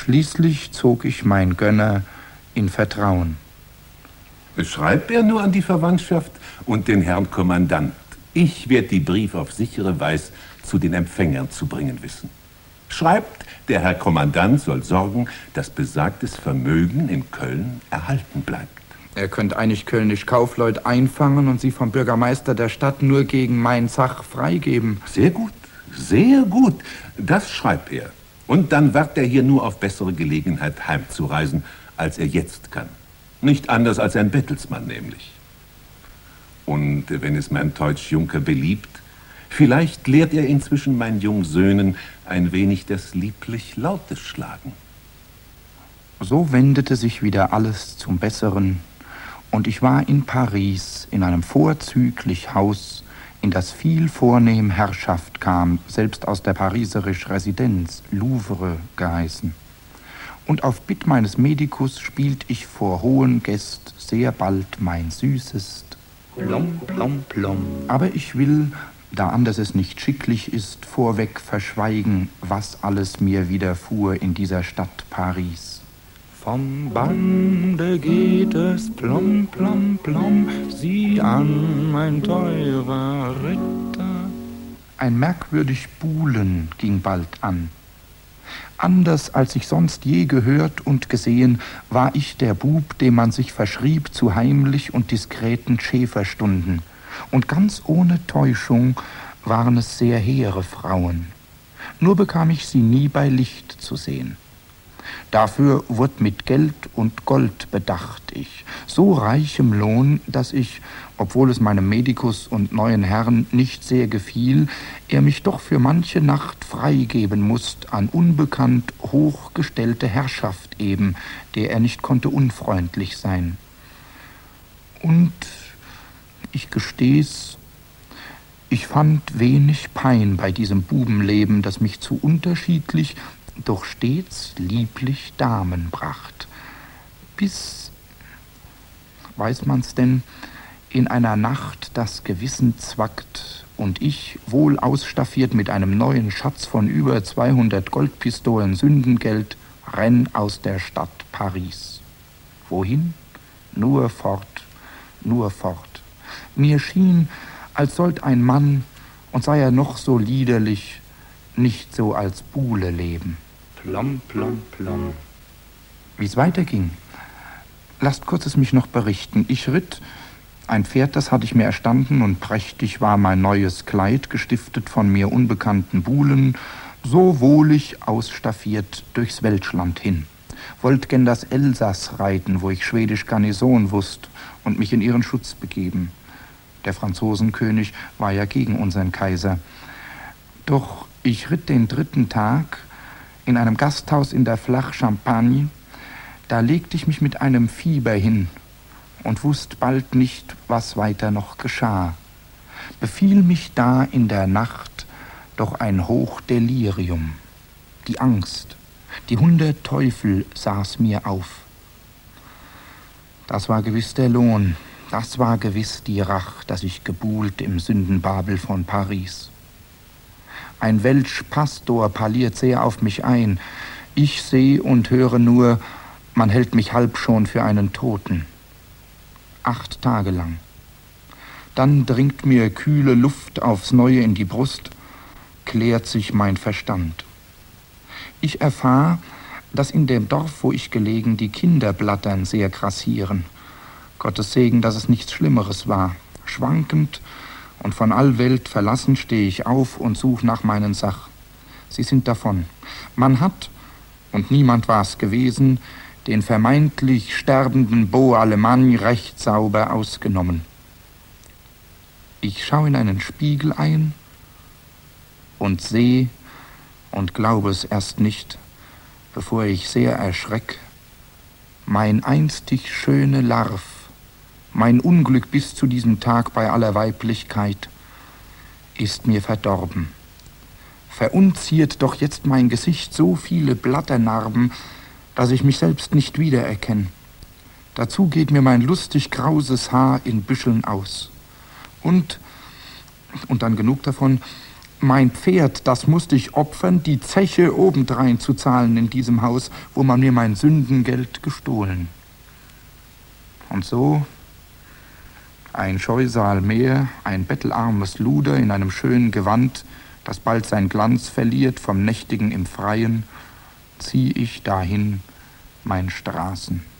Schließlich zog ich mein Gönner in Vertrauen. Schreibt er nur an die Verwandtschaft und den Herrn Kommandant. Ich werde die Brief auf sichere Weise zu den Empfängern zu bringen wissen. Schreibt, der Herr Kommandant soll sorgen, dass besagtes Vermögen in Köln erhalten bleibt. Er könnt einig Kölnisch Kaufleut einfangen und sie vom Bürgermeister der Stadt nur gegen mein Sach freigeben. Sehr gut, sehr gut. Das schreibt er. Und dann wird er hier nur auf bessere Gelegenheit heimzureisen, als er jetzt kann. Nicht anders als ein Bettelsmann nämlich. Und wenn es mein Teutsch Junker beliebt, vielleicht lehrt er inzwischen meinen jungen Söhnen ein wenig das lieblich lautes Schlagen. So wendete sich wieder alles zum Besseren, und ich war in Paris in einem vorzüglich Haus, in das viel vornehm Herrschaft kam, selbst aus der pariserisch Residenz, Louvre geheißen. Und auf Bitt meines Medikus spielt ich vor hohen Gäst sehr bald mein süßest Plom, plom, plom. Aber ich will, da anders es nicht schicklich ist, vorweg verschweigen, was alles mir widerfuhr in dieser Stadt Paris. Vom Bande geht es plom, plom, plom, sieh an, mein teurer Ritter. Ein merkwürdig Buhlen ging bald an. Anders als ich sonst je gehört und gesehen, war ich der Bub, dem man sich verschrieb zu heimlich und diskreten Schäferstunden. Und ganz ohne Täuschung waren es sehr hehre Frauen. Nur bekam ich sie nie bei Licht zu sehen. Dafür wurde mit Geld und Gold bedacht ich, so reichem Lohn, dass ich, obwohl es meinem Medikus und neuen Herrn nicht sehr gefiel, er mich doch für manche Nacht freigeben mußt an unbekannt hochgestellte Herrschaft eben, der er nicht konnte unfreundlich sein. Und ich gesteh's, ich fand wenig Pein bei diesem Bubenleben, das mich zu unterschiedlich, doch stets lieblich Damen bracht. Bis, weiß man's denn, in einer Nacht das Gewissen zwackt und ich, wohl ausstaffiert mit einem neuen Schatz von über 200 Goldpistolen Sündengeld, renn aus der Stadt Paris. Wohin? Nur fort, nur fort. Mir schien, als sollt ein Mann, und sei er noch so liederlich, nicht so als Buhle leben. Plom, plom, plom. Wie's weiterging? Lasst kurz es mich noch berichten. Ich ritt, ein Pferd, das hatte ich mir erstanden, und prächtig war mein neues Kleid, gestiftet von mir unbekannten Buhlen, so wohlig ausstaffiert durchs Welschland hin. Wollt gen das Elsass reiten, wo ich schwedisch Garnison wusst, und mich in ihren Schutz begeben. Der Franzosenkönig war ja gegen unseren Kaiser. Doch ich ritt den 3. Tag in einem Gasthaus in der Flach Champagne. Da legte ich mich mit einem Fieber hin und wusste bald nicht, was weiter noch geschah. Befiel mich da in der Nacht doch ein Hochdelirium. Die Angst, die 100 Teufel saß mir auf. Das war gewiss der Lohn, das war gewiss die Rach, dass ich gebuhlt im Sündenbabel von Paris. Ein Welsch Pastor parliert sehr auf mich ein. Ich seh und höre nur, man hält mich halb schon für einen Toten. 8 Tage lang. Dann dringt mir kühle Luft aufs Neue in die Brust, klärt sich mein Verstand. Ich erfahr, dass in dem Dorf, wo ich gelegen, die Kinder blattern sehr grassieren. Gottes Segen, dass es nichts Schlimmeres war. Schwankend und von all Welt verlassen stehe ich auf und such nach meinen Sach. Sie sind davon. Man hat, und niemand war's gewesen, den vermeintlich sterbenden Beau Allemagne recht sauber ausgenommen. Ich schau in einen Spiegel ein und seh und glaube es erst nicht, bevor ich sehr erschreck, mein einstig schöne Larv, mein Unglück bis zu diesem Tag bei aller Weiblichkeit, ist mir verdorben. Verunziert doch jetzt mein Gesicht so viele Blatternarben, dass ich mich selbst nicht wiedererkenn. Dazu geht mir mein lustig krauses Haar in Büscheln aus. Und dann genug davon, Mein Pferd, das musste ich opfern, die Zeche obendrein zu zahlen in diesem Haus, wo man mir mein Sündengeld gestohlen. Und so ein Scheusal mehr, ein bettelarmes Luder in einem schönen Gewand, das bald sein Glanz verliert vom Nächtigen im Freien, zieh ich dahin mein Straßen.